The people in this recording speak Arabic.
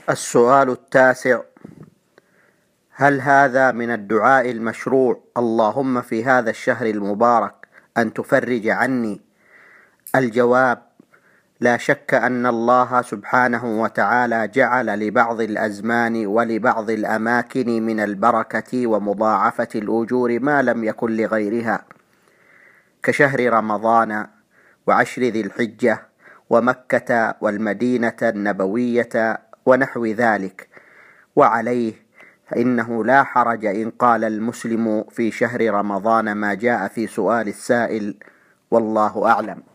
السؤال التاسع: هل هذا من الدعاء المشروع اللهم في هذا الشهر المبارك أن تفرج عني؟ الجواب: لا شك أن الله سبحانه وتعالى جعل لبعض الأزمان ولبعض الأماكن من البركة ومضاعفة الأجور ما لم يكن لغيرها، كشهر رمضان وعشر ذي الحجة ومكة والمدينة النبوية ونحو ذلك. وعليه فإنه لا حرج إن قال المسلم في شهر رمضان ما جاء في سؤال السائل، والله أعلم.